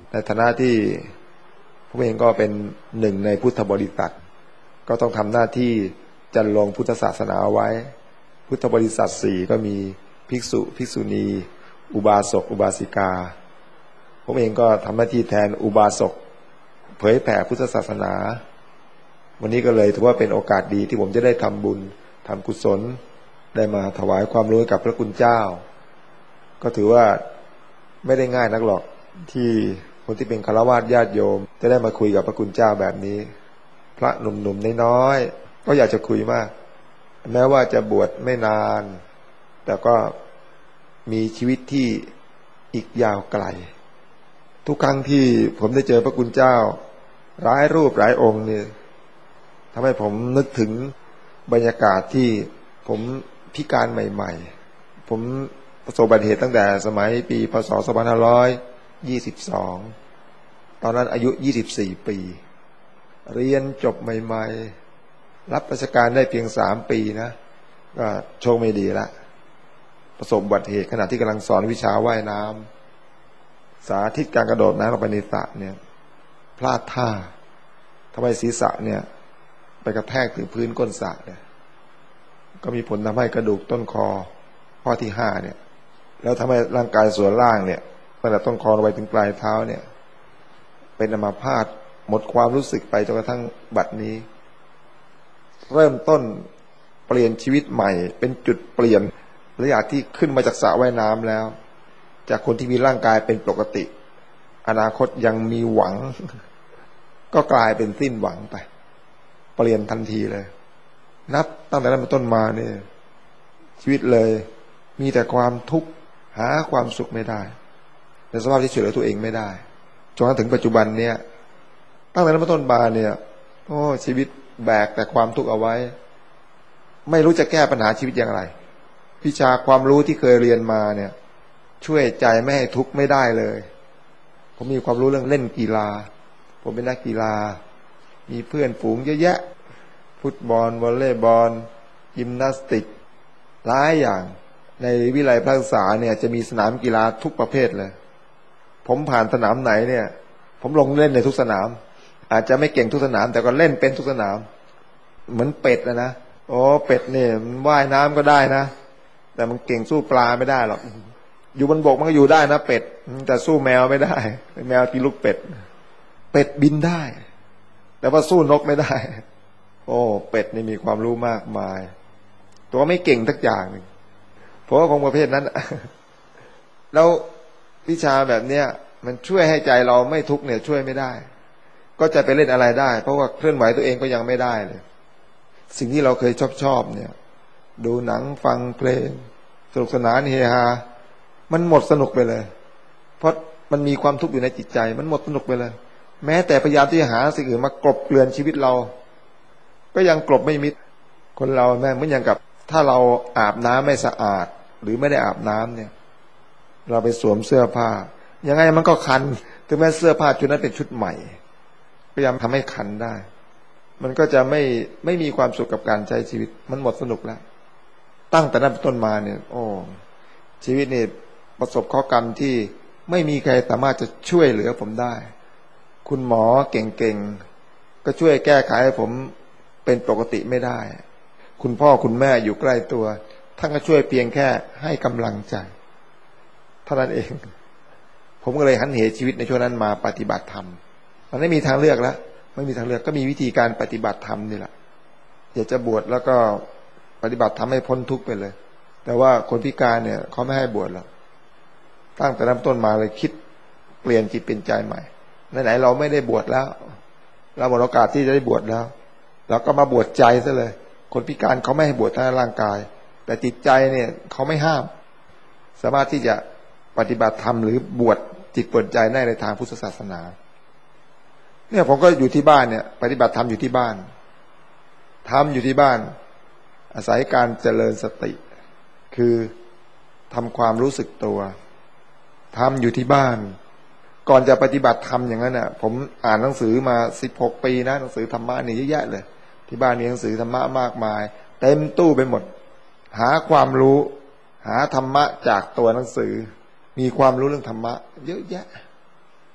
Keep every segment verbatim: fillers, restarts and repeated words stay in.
ในฐานะที่ผมเองก็เป็นหนึ่งในพุทธบริษัทก็ต้องทำหน้าที่จันลงพุทธศาสนาเอาไว้พุทธบริษัทสี่ก็มีภิกษุภิกษุณีอุบาสกอุบาสิกาผมเองก็ทำหน้าที่แทนอุบาสกเผยแผ่พุทธศาสนาวันนี้ก็เลยถือว่าเป็นโอกาสดีที่ผมจะได้ทำบุญทำกุศลได้มาถวายความรู้กับพระคุณเจ้าก็ถือว่าไม่ได้ง่ายนักหรอกที่คนที่เป็นฆราวาสญาติโยมจะได้มาคุยกับพระคุณเจ้าแบบนี้พระหนุ่มๆน้อยๆก็อยากจะคุยมากแม้ว่าจะบวชไม่นานแต่ก็มีชีวิตที่อีกยาวไกลทุกครั้งที่ผมได้เจอพระคุณเจ้าหลายรูปหลายองค์นี่ทำให้ผมนึกถึงบรรยากาศที่ผมพิการใหม่ๆผมประสบอุบัติเหตุตั้งแต่สมัยปีพศสองพันห้าร้อยยี่สิบสองตอนนั้นอายุยี่สิบสี่ปีเรียนจบใหม่ๆรับราชการได้เพียงสามปีนะก็โชคไม่ดีละประสบอุบัติเหตุขณะที่กำลังสอนวิชาว่ายน้ำสาธิตการกระโดดน้ำลงไปในสระเนี่ยพลาดท่าทำให้ศีรษะเนี่ยไปกระแทกถึงพื้นก้นสระเนี่ยก็มีผลทำให้กระดูกต้นคอข้อที่ห้าเนี่ยแล้วทำให้ร่างกายส่วนล่างเนี่ยตั้งแต่ต้นคอลงไปถึงปลายเท้าเนี่ยเป็นอัมพาตหมดความรู้สึกไปจนกระทั่งบัดนี้เริ่มต้นเปลี่ยนชีวิตใหม่เป็นจุดเปลี่ยนหลังจากที่ขึ้นมาจากสระว่ายน้ำแล้วจากคนที่มีร่างกายเป็นปกติอนาคตยังมีหวังก็กลายเป็นสิ้นหวังไปเปลี่ยนทันทีเลยนับตั้งแต่นั้นเป็นต้นมาเนี่ยชีวิตเลยมีแต่ความทุกข์หาความสุขไม่ได้ในสภาพที่ช่วยเหลือตัวเองไม่ได้จนถึงปัจจุบันเนี่ยตั้งแต่นั้นเป็นต้นมาเนี่ยโอ้ชีวิตแบกแต่ความทุกข์เอาไว้ไม่รู้จะแก้ปัญหาชีวิตอย่างไรวิชาความรู้ที่เคยเรียนมาเนี่ยช่วยใจไม่ให้ทุกข์ไม่ได้เลยผมมีความรู้เรื่องเล่นกีฬาผมเป็นนักกีฬามีเพื่อนฝูงเยอะแยะฟุตบอลวอลเลย์บอลยิมนาสติกหลายอย่างในวิทยาลัยพระศึกษาเนี่ยจะมีสนามกีฬาทุกประเภทเลยผมผ่านสนามไหนเนี่ยผมลงเล่นในทุกสนามอาจจะไม่เก่งทุกสนามแต่ก็เล่นเป็นทุกสนามเหมือนเป็ดนะนะโอ้เป็ดเนี่ยมันว่ายน้ำก็ได้นะแต่มันเก่งสู้ปลาไม่ได้หรอกอยู่บนบกมันก็อยู่ได้นะเป็ดแต่สู้แมวไม่ได้แมวกินลูกเป็ดเป็ดบินได้แต่ว่าสู้นกไม่ได้โอ้เป็ดนี่มีความรู้มากมายตัวไม่เก่งทักอย่างหนึ่งเพราะว่าของประเภทนั้นแล้ววิชาแบบเนี้ยมันช่วยให้ใจเราไม่ทุกข์เนี่ยช่วยไม่ได้ก็จะไปเล่นอะไรได้เพราะว่าเคลื่อนไหวตัวเองก็ยังไม่ได้เลยสิ่งที่เราเคยชอบชอบเนี่ยดูหนังฟังเพลงสนุกสนานเฮฮามันหมดสนุกไปเลยเพราะมันมีความทุกข์อยู่ในจิตใจมันหมดสนุกไปเลยแม้แต่พยายามที่จะหาสิ่งอื่นมากลบเกลื่อนชีวิตเราก็ยังกลบไม่มิดคนเราแม่เหมือนอย่างกับถ้าเราอาบน้ำไม่สะอาดหรือไม่ได้อาบน้ำเนี่ยเราไปสวมเสื้อผ้ายังไงมันก็คันถึงแม้เสื้อผ้าชุดนั้นเป็นชุดใหม่พยายามทำให้คันได้มันก็จะไม่ไม่มีความสุขกับการใช้ชีวิตมันหมดสนุกแล้วตั้งแต่นั้นเป็นต้นมาเนี่ยโอ้ชีวิตนี่ประสบข้อกรรมที่ไม่มีใครสามารถจะช่วยเหลือผมได้คุณหมอเก่งๆก็ช่วยแก้ไขให้ผมเป็นปกติไม่ได้คุณพ่อคุณแม่อยู่ใกล้ตัวท่านก็ช่วยเพียงแค่ให้กำลังใจเท่านั้นเองผมก็เลยหันเหชีวิตในช่วงนั้นมาปฏิบัติธรรมมันไม่มีทางเลือกแล้วไม่มีทางเลือกก็มีวิธีการปฏิบัติธรรมนี่แหละอยากจะบวชแล้วก็ปฏิบัติธรรมให้พ้นทุกข์ไปเลยแต่ว่าคนพิการเนี่ยเขาไม่ให้บวชแล้วตั้งแต่เริ่มต้นมาเลยคิดเปลี่ยนจิตเป็นใจใหม่ไหนๆเราไม่ได้บวชแล้วเราหมดโอกาสที่จะได้บวชแล้วเราก็มาบวชใจซะเลยคนพิการเขาไม่ให้บวชทางร่างกายแต่จิตใจเนี่ยเขาไม่ห้ามสามารถที่จะปฏิบัติธรรมหรือบวชจิตเปิดใจได้ในทางพุทธศาสนาเนี่ยผมก็อยู่ที่บ้านเนี่ยปฏิบัติธรรมอยู่ที่บ้านทำอยู่ที่บ้านอาศัยการเจริญสติคือทำความรู้สึกตัวทำอยู่ที่บ้านก่อนจะปฏิบัติธรรมอย่างนั้นน่ะผมอ่านหนังสือมาสิบหกปีนะหนังสือธรรมะนี่เยอะแยะเลยที่บ้านมีหนังสือธรรมะมากมายเต็มตู้ไปหมดหาความรู้หาธรรมะจากตัวหนังสือมีความรู้เรื่องธรรมะเยอะแยะ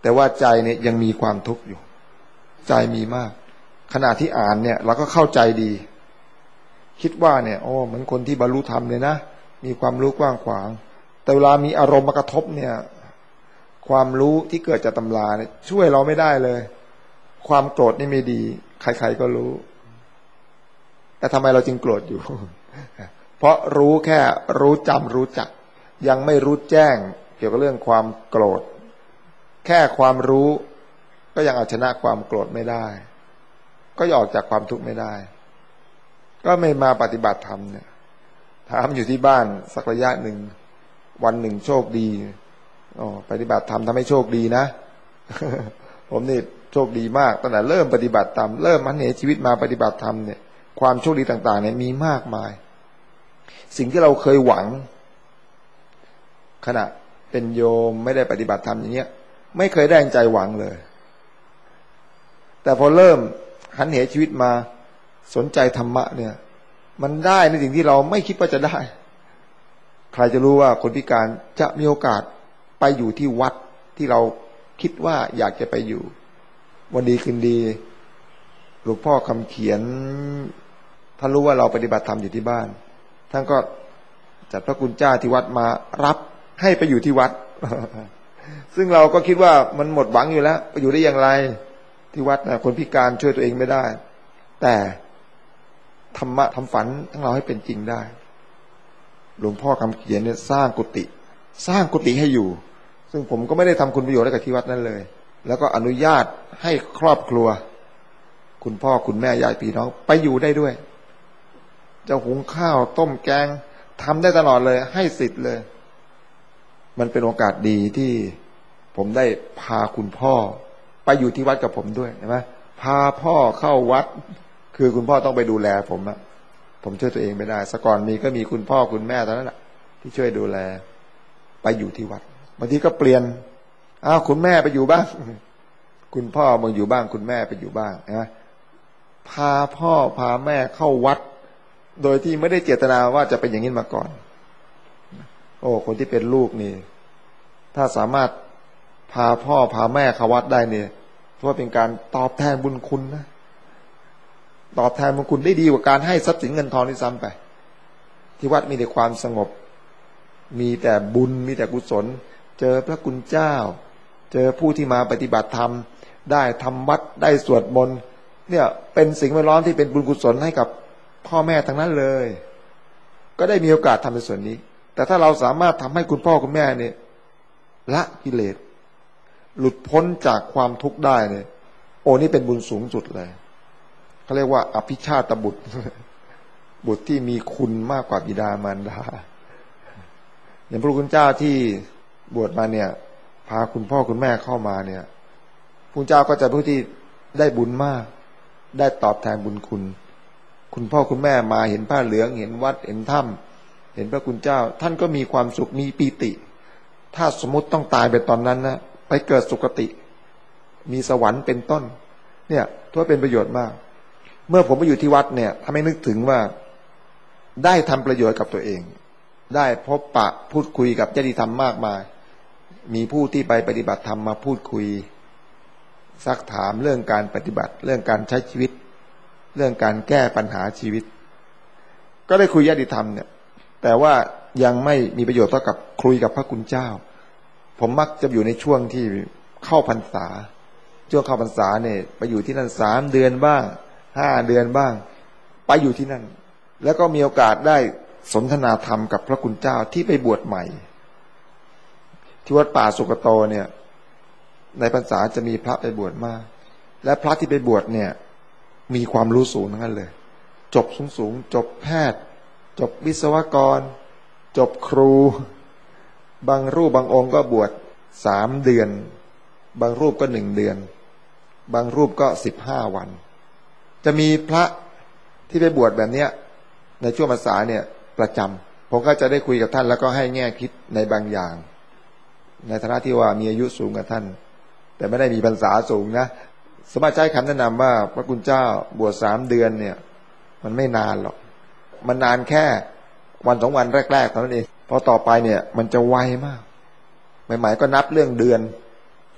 แต่ว่าใจเนี่ยยังมีความทุกข์อยู่ใจมีมากขณะที่อ่านเนี่ยเราก็เข้าใจดีคิดว่าเนี่ยโอ้เหมือนคนที่บรรลุธรรมเลยนะมีความรู้กว้างขวางแต่เวลามีอารมณ์มากระทบเนี่ยความรู้ที่เกิดจากตำราเนี่ยช่วยเราไม่ได้เลยความโกรธนี่ไม่ดีใครๆก็รู้แต่ทำไมเราจึงโกรธอยู่ เพราะรู้แค่รู้จำรู้จักยังไม่รู้แจ้งเกี่ยวกับเรื่องความโกรธแค่ความรู้ก็ยังเอาชนะความโกรธไม่ได้ก็ออกจากความทุกข์ไม่ได้ก็ไม่มาปฏิบัติธรรมเนี่ยถามอยู่ที่บ้านสักระยะหนึ่งวันหนึ่งโชคดีอ๋อปฏิบัติธรรมทำให้โชคดีนะ ผมนี่โชคดีมากตั้งแต่เริ่มปฏิบัติธรรมเริ่มหันเหชีวิตมาปฏิบัติธรรมเนี่ยความโชคดีต่างๆเนี่ยมีมากมายสิ่งที่เราเคยหวังขณะเป็นโยมไม่ได้ปฏิบัติธรรมอย่างเงี้ยไม่เคยได้ใจหวังเลยแต่พอเริ่มหันเหชีวิตมาสนใจธรรมะเนี่ยมันได้ในสิ่งที่เราไม่คิดว่าจะได้ใครจะรู้ว่าคนพิการจะมีโอกาสไปอยู่ที่วัดที่เราคิดว่าอยากจะไปอยู่วันดีคืนดีหลวงพ่อคำเขียนท่านรู้ว่าเราปฏิบัติธรรมอยู่ที่บ้านท่านก็จัดพระคุณเจ้าที่วัดมารับให้ไปอยู่ที่วัด ซึ่งเราก็คิดว่ามันหมดหวังอยู่แล้วไปอยู่ได้อย่างไรที่วัดนะคนพิการช่วยตัวเองไม่ได้แต่ธรรมะทำฝันทั้งเราให้เป็นจริงได้หลวงพ่อคำเขียนเนี่ยสร้างกุฏิสร้างกุฏิให้อยู่ซึ่งผมก็ไม่ได้ทำคุณประโยชน์อะไรกับที่วัดนั้นเลยแล้วก็อนุญาตให้ครอบครัวคุณพ่อคุณแม่ญาติพี่น้องไปอยู่ได้ด้วยจะหุงข้าวต้มแกงทำได้ตลอดเลยให้สิทธิ์เลยมันเป็นโอกาสดีที่ผมได้พาคุณพ่อไปอยู่ที่วัดกับผมด้วยใช่ไหมพาพ่อเข้าวัดคือคุณพ่อต้องไปดูแลผมอะผมช่วยตัวเองไม่ได้สก่อนมีก็มีคุณพ่อคุณแม่เท่านั้นแหละที่ช่วยดูแลไปอยู่ที่วัดบางทีก็เปลี่ยนอ้าวคุณแม่ไปอยู่บ้างคุณพ่อมาอยู่บ้างคุณแม่ไปอยู่บ้างนะพาพ่อพาแม่เข้าวัดโดยที่ไม่ได้เจตนาว่าจะเป็นอย่างนี้มาก่อนโอ้คนที่เป็นลูกนี่ถ้าสามารถพาพ่อพาแม่เข้าวัดได้เนี่ยเพราะว่าเป็นการตอบแทนบุญคุณนะตอบแทนบุญคุณได้ดีกว่าการให้ทรัพย์สินเงินทองที่ซ้ำไปที่วัดมีแต่ความสงบมีแต่บุญมีแต่กุศลเจอพระคุณเจ้าเจอผู้ที่มาปฏิบัติธรรมได้ทำวัดได้สวดมนต์เนี่ยเป็นสิ่งแวดล้อมที่เป็นบุญกุศลให้กับพ่อแม่ทั้งนั้นเลยก็ได้มีโอกาสทำในส่วนนี้แต่ถ้าเราสามารถทำให้คุณพ่อคุณแม่เนี่ยละกิเลสหลุดพ้นจากความทุกข์ได้เนี่ยโอ้นี่เป็นบุญสูงสุดเลยเขาเรียกว่าอภิชาตบุตร บุตรที่มีคุณมากกว่าบิดามารดาอย่างพระคุณเจ้าที่บวชมาเนี่ยพาคุณพ่อคุณแม่เข้ามาเนี่ยพระเจ้าก็จะผู้ที่ได้บุญมากได้ตอบแทนบุญคุณคุณพ่อคุณแม่มาเห็นผ้าเหลืองเห็นวัดเห็นถ้ำเห็นพระคุณเจ้าท่านก็มีความสุขมีปีติถ้าสมมติต้องตายไปตอนนั้นนะไปเกิดสุคติมีสวรรค์เป็นต้นเนี่ยถือว่าเป็นประโยชน์มากเมื่อผมไปอยู่ที่วัดเนี่ยทำให้นึกถึงว่าได้ทำประโยชน์กับตัวเองได้พบปะพูดคุยกับญาติธรรมมากมายมีผู้ที่ไปปฏิบัติธรรมมาพูดคุยซักถามเรื่องการปฏิบัติเรื่องการใช้ชีวิตเรื่องการแก้ปัญหาชีวิตก็ได้คุยญาติธรรมเนี่ยแต่ว่ายังไม่มีประโยชน์เท่ากับคุยกับพระคุณเจ้าผมมักจะอยู่ในช่วงที่เข้าพรรษาช่วงเข้าพรรษาเนี่ยไปอยู่ที่นั่นสามเดือนบ้างห้าเดือนบ้างไปอยู่ที่นั่นแล้วก็มีโอกาสได้สนทนาธรรมกับพระคุณเจ้าที่ไปบวชใหม่ที่วัดป่าสุกโตเนี่ยในพรรษาจะมีพระไปบวชมากและพระที่ไปบวชเนี่ยมีความรู้สูงทั้งนั้นเลยจบสูงๆจบแพทย์จบวิศวกรจบครูบางรูปบางองค์ก็บวชสามเดือนบางรูปก็หนึ่งเดือนบางรูปก็สิบห้าวันจะมีพระที่ไปบวชแบบเนี้ยในช่วงพรรษาเนี่ยประจำผมก็จะได้คุยกับท่านแล้วก็ให้แง่คิดในบางอย่างในฐานะที่ว่ามีอายุสูงกว่าท่านแต่ไม่ได้มีพรรษาสูงนะสมมาใช้คำแนะนำว่าพระคุณเจ้าบวชสามเดือนเนี่ยมันไม่นานหรอกมันนานแค่วันสองวันแรกๆเท่านั้นเองพอต่อไปเนี่ยมันจะไวมากใหม่ๆก็นับเรื่องเดือน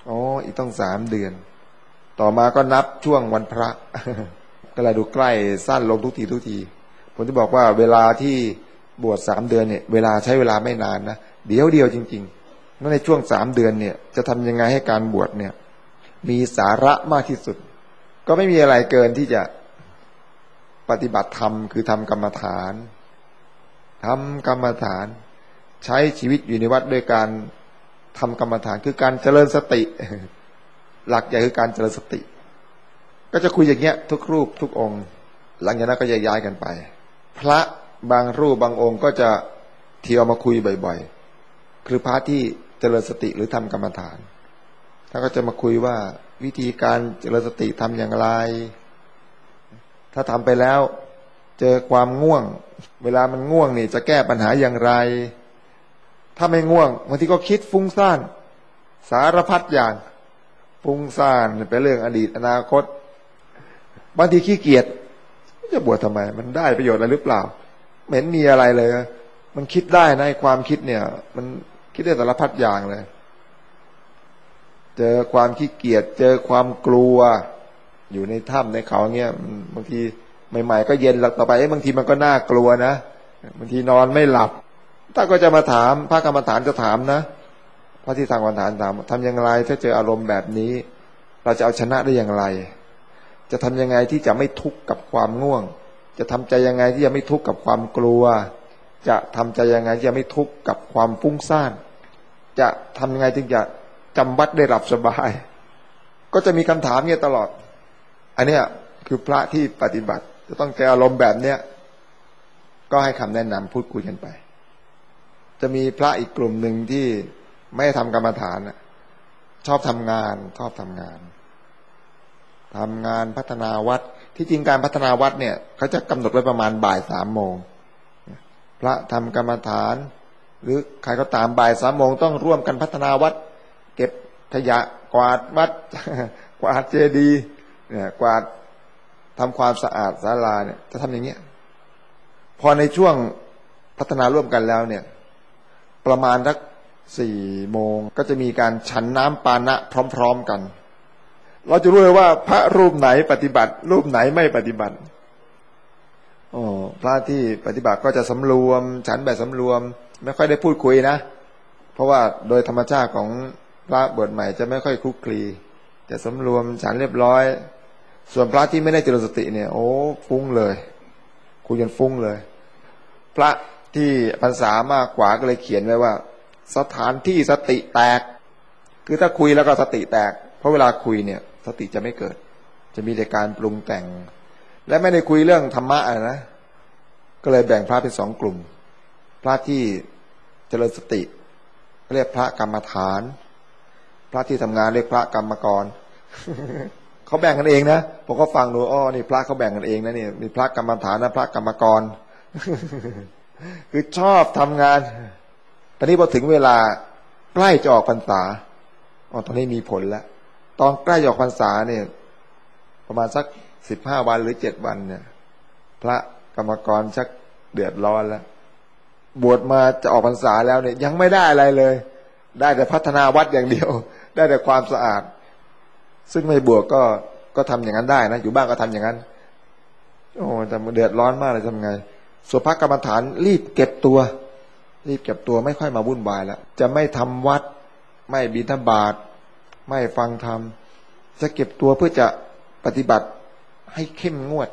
อ๋ออีกต้องสามเดือนต่อมาก็นับช่วงวันพระ ก็เลยดูใกล้สั้นลงทุกทีทุกทีผมจะบอกว่าเวลาที่บวชสามเดือนเนี่ยเวลาใช้เวลาไม่นานนะเดี๋ยวเดียวจริงๆนั่นในช่วงสามเดือนเนี่ยจะทำยังไงให้การบวชเนี่ยมีสาระมากที่สุดก็ไม่มีอะไรเกินที่จะปฏิบัติธรรมคือทำกรรมฐานทำกรรมฐานใช้ชีวิตอยู่ในวัดด้วยการทำกรรมฐานคือการเจริญสติหลักใหญ่คือการเจริญสติก็จะคุยอย่างเงี้ยทุกรูปทุกองค์หลังจากนั้นก็ย้ายกันไปพระบางรูปบางองค์ก็จะเที่ยวมาคุยบ่อยๆคือพระที่เจริญสติหรือทำกรรมฐานท่านก็จะมาคุยว่าวิธีการเจริญสติทำอย่างไรถ้าทำไปแล้วเจอความง่วงเวลามันง่วงนี่จะแก้ปัญหาอย่างไรถ้าไม่ง่วงบางทีก็คิดฟุ้งซ่านสารพัดอย่างฟุ้งซ่านเป็นเรื่องอดีตอนาคตบางทีขี้เกียจจะบวชทำไมมันได้ประโยชน์อะไรหรือเปล่าไม่เห็นมีอะไรเลยมันคิดได้นะความคิดเนี่ยมันคิดได้สารพัดอย่างเลยเจอความขี้เกียจเจอความกลัวอยู่ในถ้ำในเขาเงี้ยบางทีใหม่ๆก็เย็นหลับต่อไปบางทีมันก็น่ากลัวนะบางทีนอนไม่หลับถ้าก็จะมาถามพระกรรมฐานจะถามนะพระที่ทางกรรมฐานถามทำอย่างไรถ้าเจออารมณ์แบบนี้เราจะเอาชนะได้อย่างไรจะทำยังไงที่จะไม่ทุกข์กับความง่วงจะทำใจยังไงที่จะไม่ทุกข์กับความกลัวจะทำใจยังไงที่จะไม่ทุกข์กับความฟุ้งซ่านจะทำยังไงถึงจะจำวัดได้หลับสบายก็จะมีคำถามเนี่ยตลอดอันเนี้ยคือพระที่ปฏิบัติจะต้องเจออารมณ์แบบเนี้ยก็ให้คำแนะนำพูดคุยกันไปจะมีพระอีกกลุ่มหนึ่งที่ไม่ทำกรรมฐานชอบทำงานชอบทำงานทำงานพัฒนาวัดที่จริงการพัฒนาวัดเนี่ยเขาจะกำหนดไว้ประมาณบ่ายสามโมงพระทำกรรมฐานหรือใครก็ตามบ่ายสามโมงต้องร่วมกันพัฒนาวัดเก็บขยะกวาดวัด กวาดเจดีย์เนี่ยกวาดทำความสะอาดศาลาเนี่ยจะทำอย่างเงี้ยพอในช่วงพัฒนาร่วมกันแล้วเนี่ยประมาณสักสี่โมงก็จะมีการฉันน้ำปานะพร้อมๆกันเราจะรู้เลยว่าพระรูปไหนปฏิบัติรูปไหนไม่ปฏิบัติอ๋อพระที่ปฏิบัติก็จะสำรวมฉันแบบสำรวมไม่ค่อยได้พูดคุยนะเพราะว่าโดยธรรมชาติของพระบวชใหม่จะไม่ค่อยคลุกคลีจะสำรวมฉันเรียบร้อยส่วนพระที่ไม่ได้เจริญสติเนี่ยโอ้ฟุ้งเลยคุยกันฟุ้งเลยพระที่พรรษามากกว่าก็เลยเขียนไว้ว่าสถานที่สติแตกคือถ้าคุยแล้วก็สติแตกเพราะเวลาคุยเนี่ยสติจะไม่เกิดจะมีแต่การปรุงแต่งและไม่ได้คุยเรื่องธรรมะอะไรนะก็เลยแบ่งพระเป็นสองกลุ่มพระที่เจริญสติเรียกพระกรรมฐานพระที่ทำงานเรียกพระกรรมกร เขาแบ่งกันเองนะผมก็ฟังดูอ้อนี่พระเขาแบ่งกันเองนะนี่มีพระกรรมฐานนะพระกรรมกร คือชอบทำงานตอนนี้พอถึงเวลาใกล้จะออกพรรษาอ๋อตอนนี้มีผลแล้วตอนใกล้ออกพรรษาเนี่ยประมาณสักสิบห้าวันหรือเจ็ดวันเนี่ยพระกรรมกรชักเดือดร้อนแล้วบวชมาจะออกพรรษาแล้วเนี่ยยังไม่ได้อะไรเลยได้แต่พัฒนาวัดอย่างเดียวได้แต่ความสะอาดซึ่งไม่บวชก็ก็ทำอย่างนั้นได้นะอยู่บ้านก็ทำอย่างนั้นโอ้แต่เดือดร้อนมากเลยทำไงส่วนพระกรรมฐานรีบเก็บตัวรีบเก็บตัวไม่ค่อยมาวุ่นวายแล้วจะไม่ทำวัดไม่บิณฑบาตไม่ฟังธรรมจะเก็บตัวเพื่อจะปฏิบัติให้เข้มงวด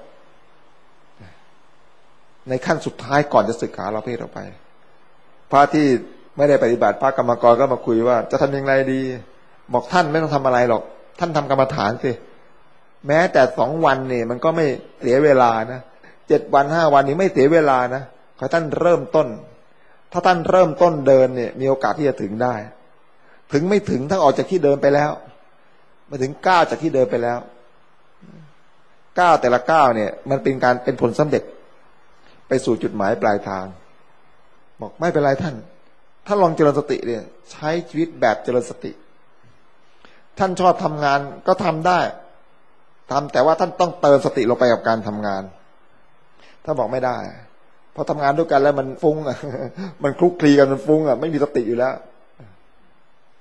ในขั้นสุดท้ายก่อนจะศึกษาเราเพศออกไปพระที่ไม่ได้ปฏิบัติพระกรรมกรก็มาคุยว่าจะทำยังไงดีบอกท่านไม่ต้องทำอะไรหรอกท่านทำกรรมฐานสิแม้แต่สองวันเนี่ยมันก็ไม่เสียเวลานะเจ็ดวันห้าวันนี้ไม่เสียเวลานะขอท่านเริ่มต้นถ้าท่านเริ่มต้นเดินเนี่ยมีโอกาสที่จะถึงได้ถึงไม่ถึงถ้าออกจากที่เดินไปแล้วมาถึงก้าวจากที่เดินไปแล้วก้าวแต่ละก้าวเนี่ยมันเป็นการเป็นผลสำเร็จไปสู่จุดหมายปลายทางบอกไม่เป็นไรท่านถ้าลองเจริญสติเนี่ยใช้ชีวิตแบบเจริญสติท่านชอบทำงานก็ทำได้ทำแต่ว่าท่านต้องเติมสติลงไปกับการทำงานถ้าบอกไม่ได้พอทำงานด้วยกันแล้วมันฟุ้งอ่ะ มันคลุกคลีกันมันฟุ้งอ่ะไม่มีสติอยู่แล้ว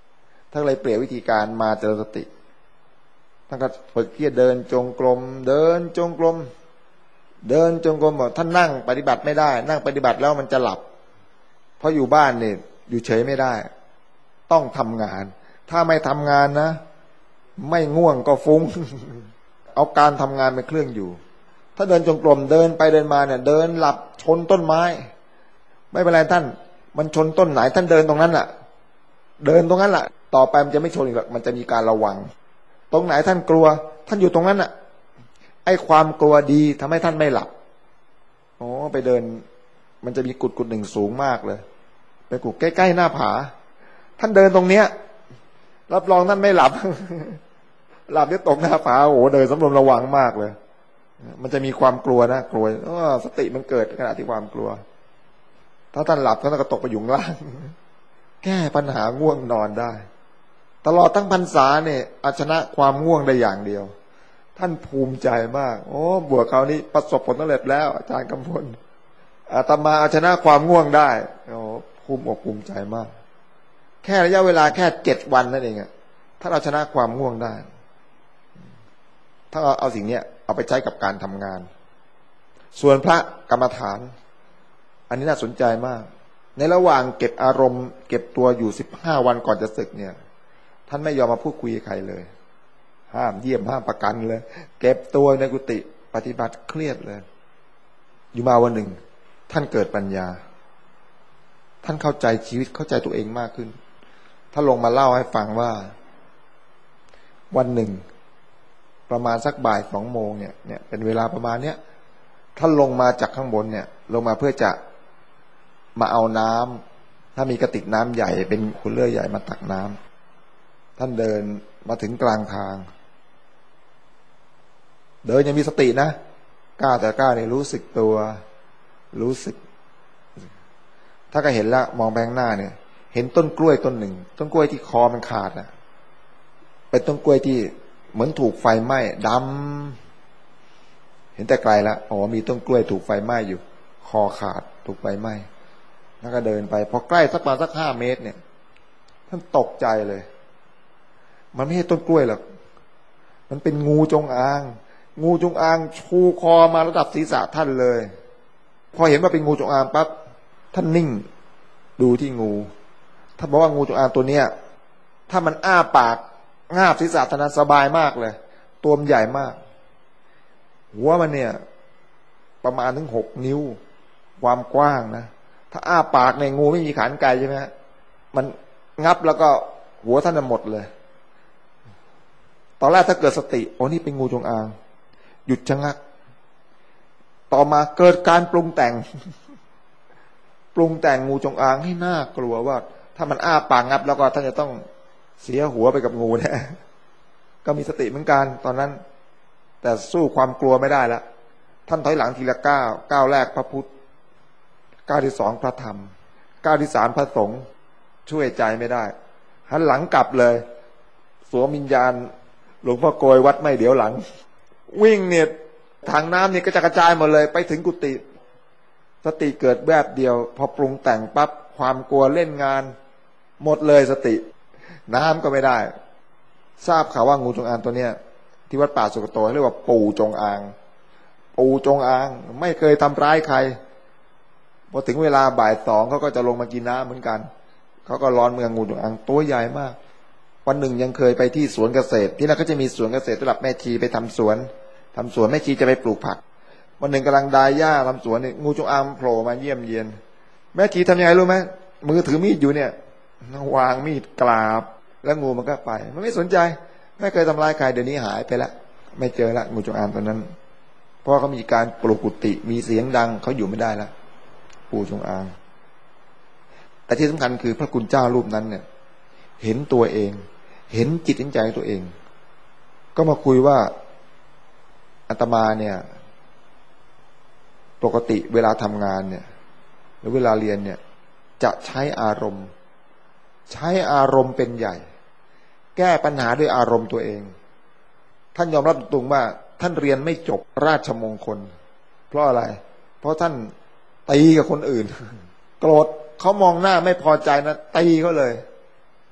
ท่านเลยเปลี่ยนวิธีการมาเจริญสติท่านก็ฝึกที่จะเดินจงกรมเดินจงกรมเดินจงกรมบอกท่านนั่งปฏิบัติไม่ได้นั่งปฏิบัติแล้วมันจะหลับเพราะอยู่บ้านเนี่ยอยู่เฉยไม่ได้ต้องทำงานถ้าไม่ทำงานนะไม่ง่วงก็ฟุ้ง เอาการทำงานเป็นเครื่องอยู่ถ้าเดินจงกรมเดินไปเดินมาเนี่ยเดินหลับชนต้นไม้ไม่เป็นไรท่านมันชนต้นไหนท่านเดินตรงนั้นแหละเดินตรงนั้นแหละต่อไปมันจะไม่ชนอีกหรอกมันจะมีการระวังตรงไหนท่านกลัวท่านอยู่ตรงนั้นน่ะไอ้ความกลัวดีทำให้ท่านไม่หลับโอ้ไปเดินมันจะมีกุดกุดหนึ่งสูงมากเลยไปกุดใกล้ๆหน้าผาท่านเดินตรงเนี้ยรับรองท่านไม่หลับ หลับที่ตกหน้าผาโอ้เดินสำรวมระวังมากเลยมันจะมีความกลัวนะกลัวสติมันเกิดขณะที่ความกลัวถ้าท่านหลับท่านก็ตกไปอยู่ล่างแก้ปัญหาง่วงนอนได้ตลอดทั้งพรรษาเนี่ยเอาชนะความง่วงได้อย่างเดียวท่านภูมิใจมากโอ้บวชคราวนี้ประสบผลสำเร็จแล้วอาจารย์กำพลอาตมาเอาชนะความง่วงได้โอ้ภูมิอกภูมิใจมากแค่ระยะเวลาแค่เจ็ดวันนั่นเองอะถ้าเราชนะความง่วงได้ถ้าเอาเอาสิ่งนี้เอาไปใช้กับการทำงานส่วนพระกรรมฐานอันนี้น่าสนใจมากในระหว่างเก็บอารมณ์เก็บตัวอยู่สิบห้าวันก่อนจะศึกเนี่ยท่านไม่ยอมมาพูดคุยกับใครเลยห้ามเยี่ยมห้ามประกันเลยเก็บตัวในกุฏิปฏิบัติเครียดเลยอยู่มาวันหนึ่งท่านเกิดปัญญาท่านเข้าใจชีวิตเข้าใจตัวเองมากขึ้นท่านลงมาเล่าให้ฟังว่าวันหนึ่งประมาณสักบ่ายสองโมงเนี่ยเนี่ยเป็นเวลาประมาณเนี้ยท่านลงมาจากข้างบนเนี่ยลงมาเพื่อจะมาเอาน้ำถ้ามีกระติกน้ำใหญ่เป็นคุณเลื่อยใหญ่มาตักน้ำท่านเดินมาถึงกลางทางเดินยังมีสตินะก้าวแต่ก้าวเนี่ยรู้สึกตัวรู้สึกถ้าก็เห็นแล้วมองแบงหน้าเนี่ยเห็นต้นกล้วยต้นหนึ่งต้นกล้วยที่คอมันขาดนะเป็นต้นกล้วยที่เหมือนถูกไฟไหม้ดำเห็นแต่ไกลแล้วอ๋อมีต้นกล้วยถูกไฟไหม้อยู่คอขาดถูกไฟไหม้แล้วก็เดินไปพอใกล้สักประมาณสักห้าเมตรเนี่ยท่านตกใจเลยมันไม่ใช่ต้นกล้วยหรอกมันเป็นงูจงอางงูจงอางชูคอมาระดับศีรษะท่านเลยพอเห็นว่าเป็นงูจงอางปั๊บท่านนิ่งดูที่งูท่านบอกว่างูจงอางตัวเนี้ยถ้ามันอ้าปากงาบศีรษะท่านสบายมากเลยตัวมันใหญ่มากหัวมันเนี่ยประมาณถึงหกนิ้วความกว้างนะถ้าอ้าปากในงูไม่มีขานไกลใช่ไหมฮะมันงับแล้วก็หัวท่านหมดเลยตอนแรกถ้าเกิดสติโอ้นี่เป็นงูจงอางหยุดชะงักต่อมาเกิดการปรุงแต่ง ปรุงแต่งงูจงอางให้น่ากลัวว่าถ้ามันอ้าปากงับแล้วก็ท่านจะต้องเสียหัวไปกับงูแน่ก็มีสติเหมือนกันตอนนั้นแต่สู้ความกลัวไม่ได้แล้วท่านถอยหลังทีละก้าวก้าวแรกพระพุทธก้าวที่สองพระธรรมก้าวที่สามพระสงฆ์ช่วยใจไม่ได้หันหลังกลับเลยสวมวิญญาณหลวงพ่อโกยวัดไม่เดี๋ยวหลังวิ่งเนี่ยทางน้ำเนี่ยก็จะกระจายหมดเลยไปถึงกุฏิสติเกิดแบบเดียวพอปรุงแต่งปั๊บความกลัวเล่นงานหมดเลยสติน้ำก็ไม่ได้ทราบข่าวว่างูจงอางตัวเนี้ยที่วัดป่าสุกโตเรียกว่าปู่จงอางปู่จงอางไม่เคยทำร้ายใครพอถึงเวลาบ่ายสองเขาก็จะลงมากินน้ำเหมือนกันเขาก็ร้อนเมืองงูจงอางตัวใหญ่มากวันหนึ่งยังเคยไปที่สวนเกษตรที่นั่นก็จะมีสวนเกษตรสำหรับแม่ชีไปทำสวนทำสวนแม่ชีจะไปปลูกผักวันหนึ่งกำลังดายหญ้าทำสวนเนี่ยงูจงอางโผล่มาเยี่ยมเยียนแม่ชีทำยังไงรู้ไหมมือถือมีดอยู่เนี่ยวางมีดกราบแล้วงูมันก็ไปมันไม่สนใจไม่เคยทำร้ายใครเดี๋ยวนี้หายไปละไม่เจอละงูจงอางตัวนั้นเพราะเขามีการปลุกกุฏิมีเสียงดังเขาอยู่ไม่ได้ละปูจงอางแต่ที่สำคัญคือพระคุณเจ้ารูปนั้นเนี่ยเห็นตัวเองเห็นจิตเห็นใจตัวเองก็มาคุยว่าอาตมาเนี่ยปกติเวลาทำงานเนี่ยหรือเวลาเรียนเนี่ยจะใช้อารมณ์ใช้อารมณ์เป็นใหญ่แก้ปัญหาด้วยอารมณ์ตัวเองท่านยอมรับตรงๆว่าท่านเรียนไม่จบราชมงคลเพราะอะไรเพราะท่านตีกับคนอื่นโกรธเขามองหน้าไม่พอใจนะตีเขาเลย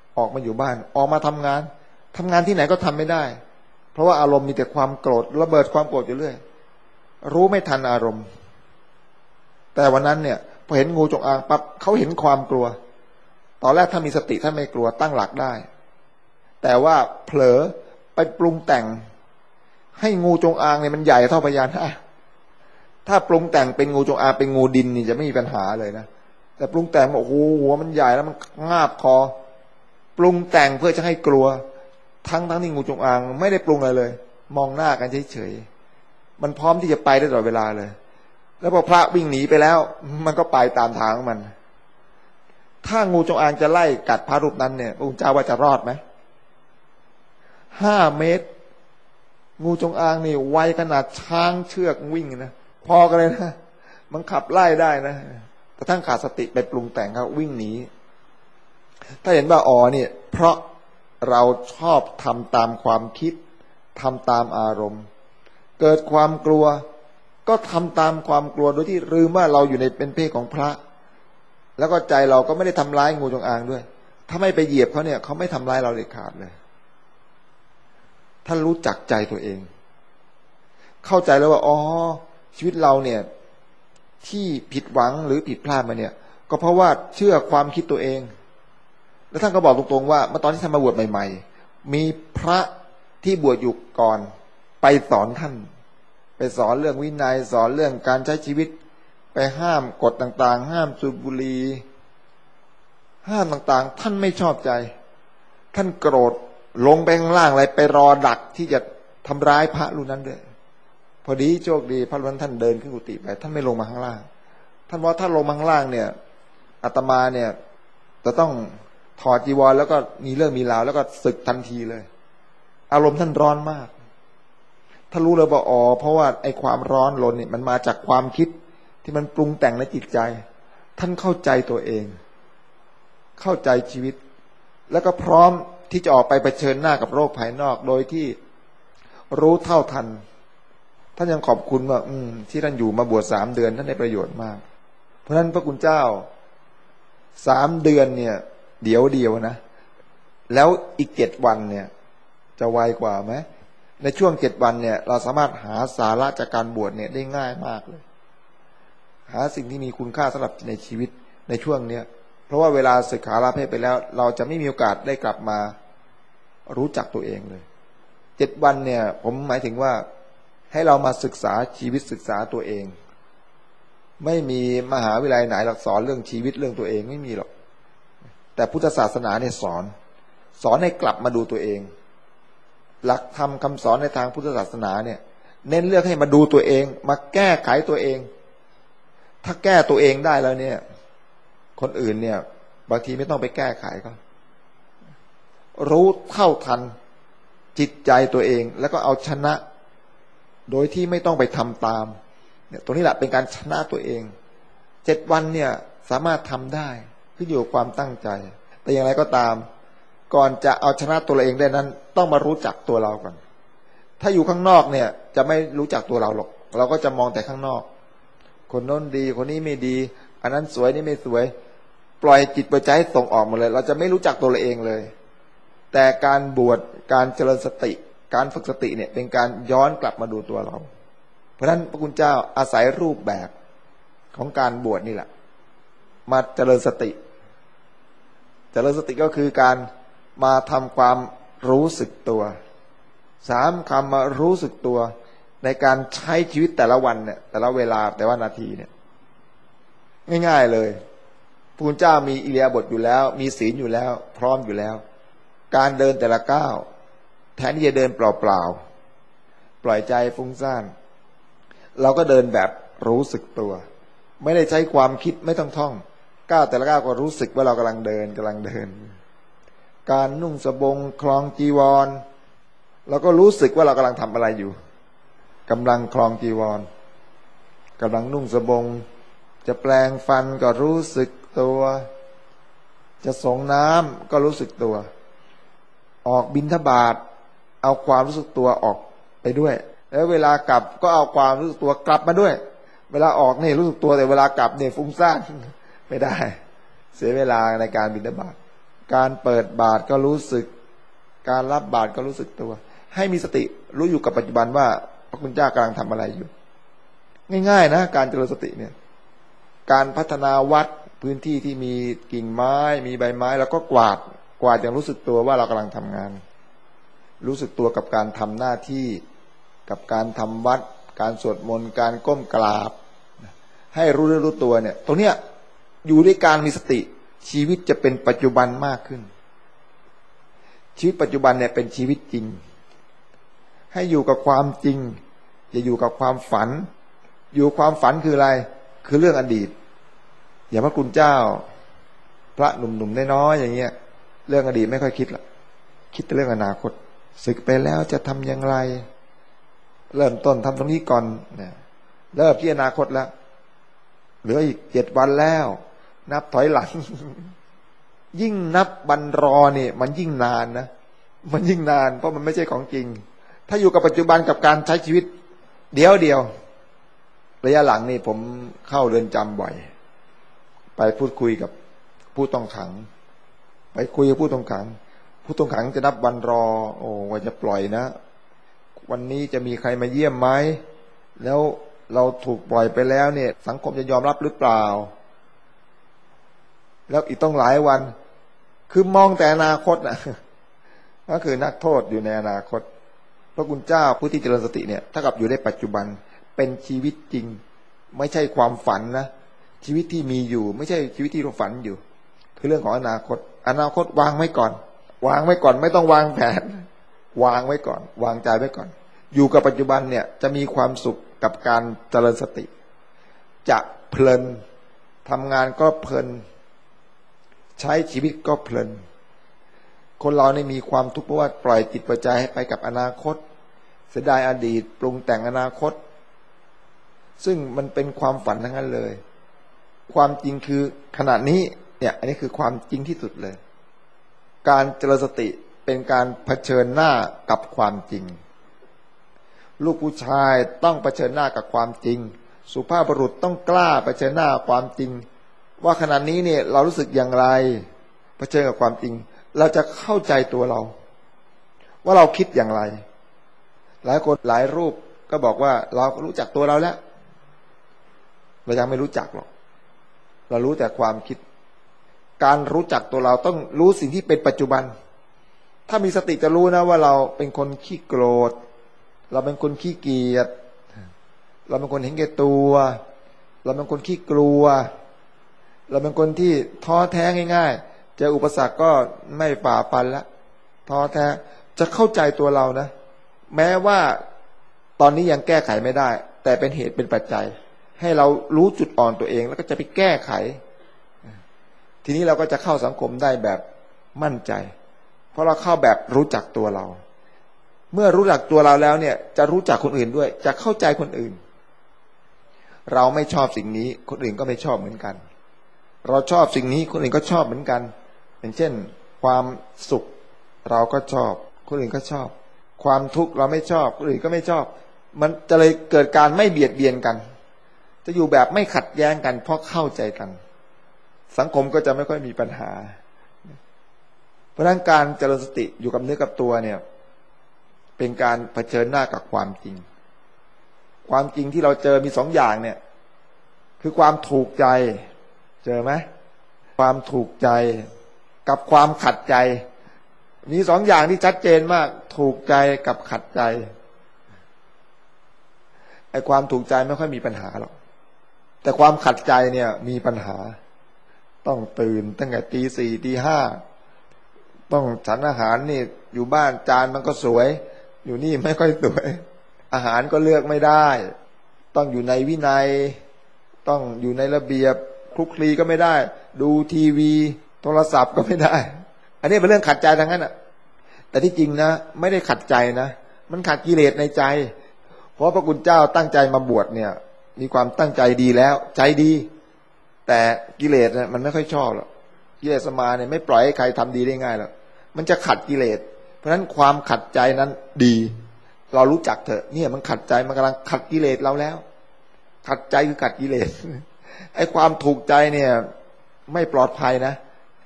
ออกมาอยู่บ้านออกมาทำงานทำงานที่ไหนก็ทำไม่ได้เพราะว่าอารมณ์มีแต่ความโกรธระเบิดความโกรธอยู่เรื่อยรู้ไม่ทันอารมณ์แต่วันนั้นเนี่ยพอเห็นงูจงอางปั๊บเขาเห็นความกลัวตอนแรกถ้ามีสติท่านไม่กลัวตั้งหลักได้แต่ว่าเผลอไปปรุงแต่งให้งูจงอางเนี่ยมันใหญ่เท่าพญานาคถ้าปรุงแต่งเป็นงูจงอางเป็นงูดินนี่จะไม่มีปัญหาเลยนะแต่ปรุงแต่งโอ้โหหัวมันใหญ่แล้วมันงาบคอปรุงแต่งเพื่อจะให้กลัวทั้งทั้งที่งูจงอางไม่ได้ปรุงอะไรเลยมองหน้ากันเฉยๆมันพร้อมที่จะไปได้ตลอดเวลาเลยแล้วพอพระวิ่งหนีไปแล้วมันก็ไปตามทางของมันถ้างูจงอางจะไล่กัดพระรูปนั้นเนี่ยพระคุณเจ้าว่าจะรอดไหมห้าเมตรงูจงอางนี่ไวขนาดช้างเชือกวิ่งนะพอกันเลยนะมันขับไล่ได้นะแต่ทั้งขาดสติไปปรุงแต่งเขาวิ่งหนีถ้าเห็นว่าอ๋อเนี่ยเพราะเราชอบทำตามความคิดทำตามอารมณ์เกิดความกลัวก็ทำตามความกลัวโดยที่ลืมว่าเราอยู่ในเป็นเพศของพระแล้วก็ใจเราก็ไม่ได้ทำร้ายงูจงอางด้วยถ้าไม่ไปเหยียบเขาเนี่ยเขาไม่ทำร้ายเราเด็ดขาดเลยท่านรู้จักใจตัวเองเข้าใจแล้วว่าอ๋อชีวิตเราเนี่ยที่ผิดหวังหรือผิดพลาดมาเนี่ยก็เพราะว่าเชื่อความคิดตัวเองแล้วท่านก็บอกตรงๆว่าเมื่อตอนที่ท่านมาบวชใหม่ๆมีพระที่บวชอยู่ก่อนไปสอนท่านไปสอนเรื่องวินัยสอนเรื่องการใช้ชีวิตไปห้ามกฎต่างๆห้ามสูบบุหรี่ห้ามต่างๆท่านไม่ชอบใจท่านโกรธลงไปข้างล่างอะไรไปรอดักที่จะทำร้ายพระรูปนั้นด้วยพอดีโชคดีพระรูปนั้นท่านเดินขึ้นกุฏิไปท่านไม่ลงมาข้างล่างท่านว่าถ้าลงมาข้างล่างเนี่ยอาตมาเนี่ยจะต้องถอดจีวรแล้วก็มีเรื่องมีราวแล้วก็สึกทันทีเลยอารมณ์ท่านร้อนมากท่านรู้เลยว่าอ๋อเพราะว่าไอ้ความร้อนรนเนี่ยมันมาจากความคิดที่มันปรุงแต่งในจิตใจท่านเข้าใจตัวเองเข้าใจชีวิตแล้วก็พร้อมที่จะออกไปเผชิญหน้ากับโรคภายนอกโดยที่รู้เท่าทันท่านยังขอบคุณว่าอืมที่ท่านอยู่มาบวชสามเดือนท่านได้ประโยชน์มากเพราะฉะนั้นพระคุณเจ้าสามเดือนเนี่ยเดี๋ยวเดียวนะแล้วอีกเจ็ดวันเนี่ยจะไวกว่าไหมในช่วงเจ็ดวันเนี่ยเราสามารถหาสาระจากการบวชเนี่ยได้ง่ายมากเลยหาสิ่งที่มีคุณค่าสำหรับในชีวิตในช่วงเนี้ยเพราะว่าเวลาศึกษาลาเพศไปแล้วเราจะไม่มีโอกาสได้กลับมารู้จักตัวเองเลยเจ็ดวันเนี่ยผมหมายถึงว่าให้เรามาศึกษาชีวิตศึกษาตัวเองไม่มีมหาวิทยาลัยไหนหลักสอนเรื่องชีวิตเรื่องตัวเองไม่มีหรอกแต่พุทธศาสนาเนี่ยสอนสอนให้กลับมาดูตัวเองหลักธรรมคำสอนในทางพุทธศาสนาเนี่ยเน้นเลือกให้มาดูตัวเองมาแก้ไขตัวเองถ้าแก้ตัวเองได้แล้วเนี่ยคนอื่นเนี่ยบางทีไม่ต้องไปแก้ไขก็รู้เท่าทันจิตใจตัวเองแล้วก็เอาชนะโดยที่ไม่ต้องไปทำตามเนี่ยตรงนี้แหละเป็นการชนะตัวเองเจ็ดวันเนี่ยสามารถทำได้ขึ้นอยู่กับความตั้งใจแต่อย่างไรก็ตามก่อนจะเอาชนะตัวเราเองได้นั้นต้องมารู้จักตัวเราก่อนถ้าอยู่ข้างนอกเนี่ยจะไม่รู้จักตัวเราหรอกเราก็จะมองแต่ข้างนอกคนโน้นดีคนนี้ไม่ดีอันนั้นสวยนี่ไม่สวยปล่อยจิตปล่อยใจส่งออกหมดเลยเราจะไม่รู้จักตัวเราเองเลยแต่การบวชการเจริญสติการฝึกสติเนี่ยเป็นการย้อนกลับมาดูตัวเราเพราะฉะนั้นพระคุณเจ้าอาศัยรูปแบบของการบวชนี่แหละมาเจริญสติเจริญสติก็คือการมาทำความรู้สึกตัวสามคำมารู้สึกตัวในการใช้ชีวิตแต่ละวันเนี่ยแต่ละเวลาแต่ว่านาทีเนี่ยง่ายๆเลยพระคุณเจ้ามีอิริยาบถอยู่แล้วมีศีลอยู่แล้วพร้อมอยู่แล้วการเดินแต่ละก้าวแทนที่จะเดินเปล่าๆปล่อยใจฟุ้งซ่านเราก็เดินแบบรู้สึกตัวไม่ได้ใช้ความคิดไม่ต้องท่องก้าวแต่ละก้าวก็รู้สึกว่าเรากำลังเดินกำลังเดินการนุ่งสบงคล้องจีวรเราก็รู้สึกว่าเรากำลังทำอะไรอยู่กำลังคล้องจีวรกำลังนุ่งสบงจะแปลงฟันก็รู้สึกตัวจะส่งน้ำก็รู้สึกตัวออกบิณฑบาตเอาความรู้สึกตัวออกไปด้วยแล้วเวลากลับก็เอาความรู้สึกตัวกลับมาด้วยเวลาออกนี่รู้สึกตัวแต่เวลากลับเนี่ยฟุ้งซ่านไม่ได้เสียเวลาในการบิณฑบาตการเปิดบาตรก็รู้สึกการรับบาตรก็รู้สึกตัวให้มีสติรู้อยู่กับปัจจุบันว่าพระคุณเจ้ากำลังทำอะไรอยู่ง่ายๆนะการเจริญสติเนี่ยการพัฒนาวัดพื้นที่ที่มีกิ่งไม้มีใบไม้แล้วก็กวาดกวาดอย่างรู้สึกตัวว่าเรากำลังทำงานรู้สึกตัวกับการทำหน้าที่กับการทำวัดการสวดมนต์การก้มกราบให้รู้เรื่องรู้ตัวเนี่ยตรงเนี้ยอยู่ด้วยการมีสติชีวิตจะเป็นปัจจุบันมากขึ้นชีวิตปัจจุบันเนี่ยเป็นชีวิตจริงให้อยู่กับความจริงอย่าอยู่กับความฝันอยู่ความฝันคืออะไรคือเรื่องอดีตอย่างพระคุณเจ้าพระหนุ่มๆน้อยๆอย่างเงี้ยเรื่องอดีตไม่ค่อยคิดหรอกคิดแต่เรื่องอนาคตศึกไปแล้วจะทำอย่างไรเริ่มต้นทำตรงนี้ก่อนเนี่ยเริ่มที่อนาคตแล้วเหลืออีกเจ็ดวันแล้วนับถอยหลัง ยิ่งนับวันรอเนี่ยมันยิ่งนานนะมันยิ่งนานเพราะมันไม่ใช่ของจริงถ้าอยู่กับปัจจุบันกับการใช้ชีวิตเดียวเดียวระยะหลังนี่ผมเข้าเรือนจำบ่อยไปพูดคุยกับผู้ต้องขังไปคุยกับผู้ต้องขังผู้ต้องขังจะนับวันรอโอ้ว่าจะปล่อยนะวันนี้จะมีใครมาเยี่ยมไหมแล้วเราถูกปล่อยไปแล้วเนี่ยสังคมจะยอมรับหรือเปล่าแล้วอีกต้องหลายวันคือมองแต่อนาคตนะก็คือนักโทษอยู่ในอนาคตพระคุณเจ้าผู้ที่เจริญสติเนี่ยถ้ากับอยู่ในปัจจุบันเป็นชีวิตจริงไม่ใช่ความฝันนะชีวิตที่มีอยู่ไม่ใช่ชีวิตที่เราฝันอยู่คือเรื่องของอนาคตอนาคตวางไว้ก่อนวางไว้ก่อนไม่ต้องวางแผนวางไว้ก่อนวางใจไว้ก่อนอยู่กับปัจจุบันเนี่ยจะมีความสุขกับการเจริญสติจะเพลินทำงานก็เพลินใช้ชีวิตก็เพลินคนเราเนี่ยมีความทุกข์เพราะว่าปล่อยจิตปล่อยใจให้ไปกับอนาคตเสียดายอดีตปรุงแต่งอนาคตซึ่งมันเป็นความฝันทั้งนั้นเลยความจริงคือขณะนี้เนี่ยอันนี้คือความจริงที่สุดเลยการเจริญสติเป็นการเผชิญหน้ากับความจริงลูกผู้ชายต้องเผชิญหน้ากับความจริงสุภาพบุรุษต้องกล้าเผชิญหน้าความจริงว่าขณะนี้เนี่ยเรารู้สึกอย่างไรเผชิญกับความจริงเราจะเข้าใจตัวเราว่าเราคิดอย่างไรหลายคนหลายรูปก็บอกว่าเรารู้จักตัวเราแล้วเรายังไม่รู้จักหรอกเรารู้แต่ความคิดการรู้จักตัวเราต้องรู้สิ่งที่เป็นปัจจุบันถ้ามีสติจะรู้นะว่าเราเป็นคนขี้โกรธเราเป็นคนขี้เกียจเราเป็นคนเห็นแก่ตัวเราเป็นคนขี้กลัวเราเป็นคนที่ท้อแท้ง่ายๆเจออุปสรรคก็ไม่ฝ่าฟันละท้อแท้จะเข้าใจตัวเรานะแม้ว่าตอนนี้ยังแก้ไขไม่ได้แต่เป็นเหตุเป็นปัจจัยให้เรารู้จุดอ่อนตัวเองแล้วก็จะไปแก้ไขทีนี้เราก็จะเข้าสังคมได้แบบมั่นใจเพราะเราเข้าแบบรู้จักตัวเราเมื่อรู้จักตัวเราแล้วเนี่ยจะรู้จักคนอื่นด้วยจะเข้าใจคนอื่นเราไม่ชอบสิ่งนี้คนอื่นก็ไม่ชอบเหมือนกันเราชอบสิ่งนี้คนอื่นก็ชอบเหมือนกันอย่างเช่นความสุขเราก็ชอบคนอื่นก็ชอบความทุกข์เราไม่ชอบคนอื่นก็ไม่ชอบมันจะเลยเกิดการไม่เบียดเบียนกันจะอยู่แบบไม่ขัดแย้งกันเพราะเข้าใจกันสังคมก็จะไม่ค่อยมีปัญหาเพราะฉะนั้นการเจริญสติอยู่กับเนื้อกับตัวเนี่ยเป็นการเผชิญหน้ากับความจริงความจริงที่เราเจอมีสองอย่างเนี่ยคือความถูกใจเจอไหมความถูกใจกับความขัดใจมีสองอย่างที่ชัดเจนมากถูกใจกับขัดใจไอ้ความถูกใจไม่ค่อยมีปัญหาหรอกแต่ความขัดใจเนี่ยมีปัญหาต้องตื่นตั้งแต่ตีสี่ตีห้าต้องฉันอาหารนี่อยู่บ้านจานมันก็สวยอยู่นี่ไม่ค่อยสวยอาหารก็เลือกไม่ได้ต้องอยู่ในวินัยต้องอยู่ในระเบียบคลุกคลีก็ไม่ได้ดูทีวีโทรศัพท์ก็ไม่ได้อันนี้เป็นเรื่องขัดใจทั้งนั้นอ่ะแต่ที่จริงนะไม่ได้ขัดใจนะมันขัดกิเลสในใจเพราะพระคุณเจ้าตั้งใจมาบวชเนี่ยมีความตั้งใจดีแล้วใจดีแต่กิเลสเนี่ยมันไม่ค่อยชอบหรอกกิเลสมาเนี่ยไม่ปล่อยให้ใครทำดีได้ง่ายหรอกมันจะขัดกิเลสเพราะฉะนั้นความขัดใจนั้นดีเรารู้จักเถอะเนี่ยมันขัดใจมันกำลังขัดกิเลสเราแล้วขัดใจคือขัดกิเลสไอ้ความถูกใจเนี่ยไม่ปลอดภัยนะ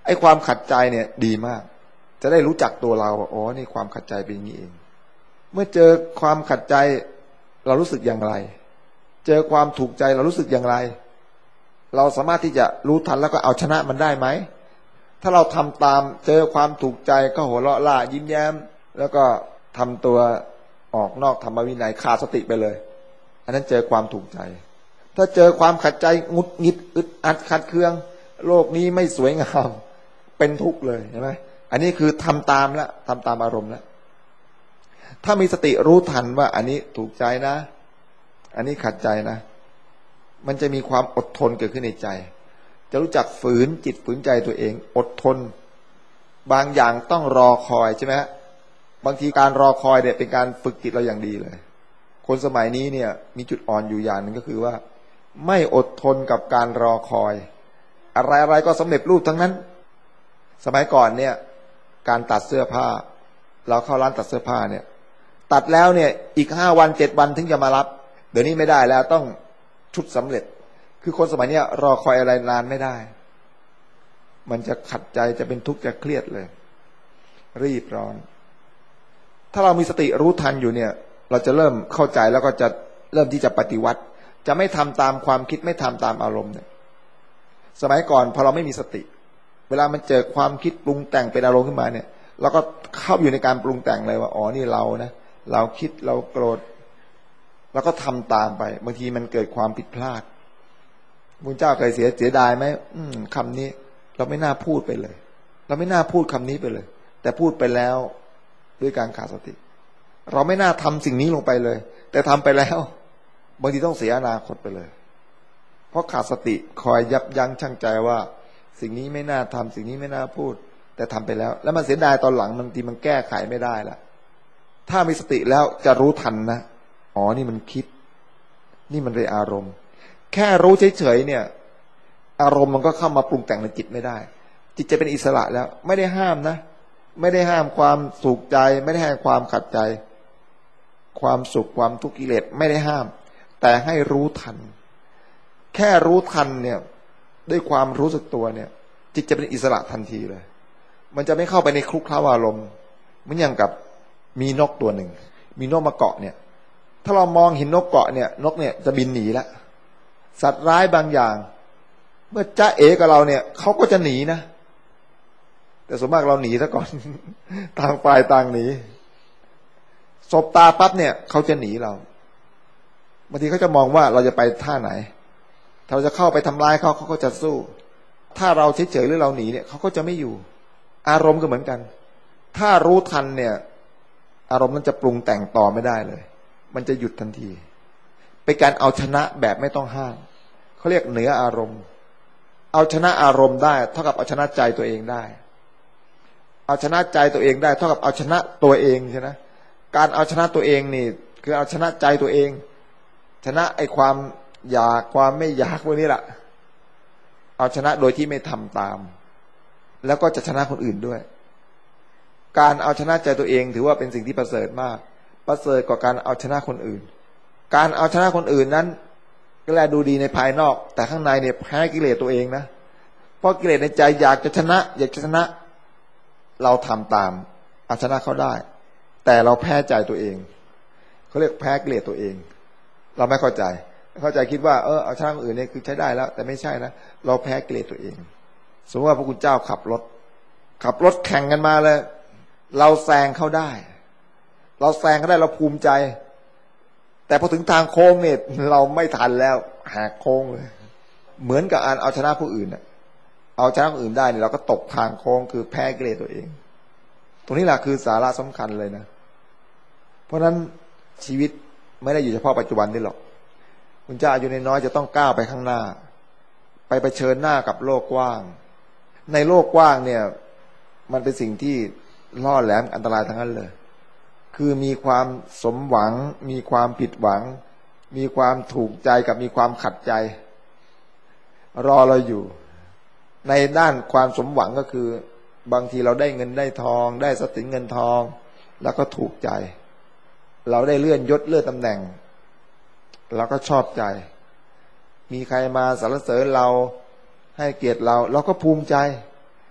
ไอ้ความขัดใจเนี่ยดีมากจะได้รู้จักตัวเราว่าอ๋อนี่ความขัดใจเป็นอย่างนี้เองเมื่อเจอความขัดใจเรารู้สึกอย่างไรเจอความถูกใจเรารู้สึกอย่างไรเราสามารถที่จะรู้ทันแล้วก็เอาชนะมันได้ไหมถ้าเราทำตามเจอความถูกใจก็หัวเราะล่ายิ้มแย้มแล้วก็ทำตัวออกนอกธรรมวินัยขาดสติไปเลยอันนั้นเจอความถูกใจถ้าเจอความขัดใจงุดหงิดอึดอัดขัดเคืองโลกนี้ไม่สวยงามเป็นทุกข์เลยเห็นไหมอันนี้คือทำตามแล้วทำตามอารมณ์แล้วถ้ามีสติรู้ทันว่าอันนี้ถูกใจนะอันนี้ขัดใจนะมันจะมีความอดทนเกิดขึ้นในใจจะรู้จักฝืนจิตฝืนใจตัวเองอดทนบางอย่างต้องรอคอยใช่ไหมบางทีการรอคอยเนี่ยเป็นการฝึกจิตเราอย่างดีเลยคนสมัยนี้เนี่ยมีจุดอ่อนอยู่อย่างหนึ่งก็คือว่าไม่อดทนกับการรอคอยอะไรอะไรก็สำเร็จรูปทั้งนั้นสมัยก่อนเนี่ยการตัดเสื้อผ้าเราเข้าร้านตัดเสื้อผ้าเนี่ยตัดแล้วเนี่ยอีกห้าวันเจ็ดวันถึงจะมารับเดี๋ยวนี้ไม่ได้แล้วต้องชุดสำเร็จคือคนสมัยนี้รอคอยอะไรนานไม่ได้มันจะขัดใจจะเป็นทุกข์จะเครียดเลยรีบร้อนถ้าเรามีสติรู้ทันอยู่เนี่ยเราจะเริ่มเข้าใจแล้วก็จะเริ่มที่จะปฏิวัติจะไม่ทำตามความคิดไม่ทำตามอารมณ์เนี่ยสมัยก่อนพอเราไม่มีสติเวลามันเจอความคิดปรุงแต่งเป็นอารมณ์ขึ้นมาเนี่ยเราก็เข้าอยู่ในการปรุงแต่งเลยว่าอ๋อนี่เรานะเราคิดเราโกรธแล้วก็ทำตามไปบางทีมันเกิดความผิดพลาดพระเจ้าเคยเสียเสียดายไหมอืมคำนี้เราไม่น่าพูดไปเลยเราไม่น่าพูดคำนี้ไปเลยแต่พูดไปแล้วด้วยการขาดสติเราไม่น่าทำสิ่งนี้ลงไปเลยแต่ทำไปแล้วบางทีต้องเสียอนาคตไปเลยเพราะขาดสติคอยยับยั้งชั่งใจว่าสิ่งนี้ไม่น่าทำสิ่งนี้ไม่น่าพูดแต่ทำไปแล้วแล้วมันเสียดายตอนหลังบางทีมันแก้ไขไม่ได้ละถ้ามีสติแล้วจะรู้ทันนะอ๋อนี่มันคิดนี่มันเป็นอารมณ์แค่รู้เฉยๆเนี่ยอารมณ์มันก็เข้ามาปรุงแต่งในจิตไม่ได้จิตจะเป็นอิสระแล้วไม่ได้ห้ามนะไม่ได้ห้ามความสุขใจไม่ได้ห้ามความขัดใจความสุขความทุกข์กิเลสไม่ได้ห้ามแต่ให้รู้ทันแค่รู้ทันเนี่ยด้วยความรู้สึกตัวเนี่ยจิตจะเป็นอิสระทันทีเลยมันจะไม่เข้าไปในคลุกคล้าอารมณ์เหมือนอย่างกับมีนกตัวหนึ่งมีนกมาเกาะเนี่ยถ้าเรามองเห็นนกเกาะเนี่ยนกเนี่ยจะบินหนีแล้วสัตว์ร้ายบางอย่างเมื่อจ้าเอ๋กับเราเนี่ยเขาก็จะหนีนะแต่ส่วนมากเราหนีซะก่อนต่างฝ่ายต่างหนีสบตาปั๊บเนี่ยเขาจะหนีเราบางทีเขาจะมองว่าเราจะไปท่าไหนถ้าเราจะเข้าไปทำร้ายเขาเขาก็จะสู้ถ้าเราเฉยๆหรือเราหนีเนี่ยเขาก็จะไม่อยู่อารมณ์ก็เหมือนกันถ้ารู้ทันเนี่ยอารมณ์นั้นจะปรุงแต่งต่อไม่ได้เลยมันจะหยุดทันทีเป็นการเอาชนะแบบไม่ต้องห้ามเขาเรียกเหนืออารมณ์เอาชนะอารมณ์ได้เท่ากับเอาชนะใจตัวเองได้เอาชนะใจตัวเองได้เท่ากับเอาชนะตัวเองใช่ไหมการเอาชนะตัวเองนี่คือเอาชนะใจตัวเองชนะไอ้ความอยากความไม่อยากพวกนี้แหละเอาชนะโดยที่ไม่ทำตามแล้วก็จะชนะคนอื่นด้วยการเอาชนะใจตัวเองถือว่าเป็นสิ่งที่ประเสริฐมากประเสริฐกว่าการเอาชนะคนอื่นการเอาชนะคนอื่นนั้นก็แลดูดีในภายนอกแต่ข้างในเนี่ยแพ้กิเลสตัวเองนะเพราะกิเลสในใจอยากจะชนะอยากจะชนะเราทำตามเอาชนะเขาได้แต่เราแพ้ใจตัวเองเขาเรียกแพ้กิเลสตัวเองเราไม่เข้าใจเข้าใจคิดว่าเออเอาชนะคนอื่นเนี่ยคือใช้ได้แล้วแต่ไม่ใช่นะเราแพ้กิเลสตัวเองสมมติว่าพระคุณเจ้าขับรถขับรถแข่งกันมาเลยเราแซงเขาได้เราแซงเขาได้เราภูมิใจแต่พอถึงทางโค้งเนี่ยเราไม่ทันแล้วแหกโค้งเลยเหมือนกับการเอาชนะผู้อื่นน่ะเอาชนะผู้อื่นได้เนี่ยเราก็ตกทางโค้งคือแพ้กิเลสตัวเองตรงนี้แหละคือสาระสำคัญเลยนะเพราะฉะนั้นชีวิตไม่ได้อยู่เฉพาะปัจจุบันนี่หรอกคุณเจ้าอายุน้อยจะต้องก้าวไปข้างหน้าไปเผชิญหน้ากับโลกกว้างในโลกกว้างเนี่ยมันเป็นสิ่งที่ล่อแหลมอันตรายทั้งนั้นเลยคือมีความสมหวังมีความผิดหวังมีความถูกใจกับมีความขัดใจรอเราอยู่ในด้านความสมหวังก็คือบางทีเราได้เงินได้ทองได้ทรัพย์สินเงินทองแล้วก็ถูกใจเราได้เลื่อนยศเลื่อนตำแหน่งเราก็ชอบใจมีใครมาสรรเสริญเราให้เกียรติเราเราก็ภูมิใจ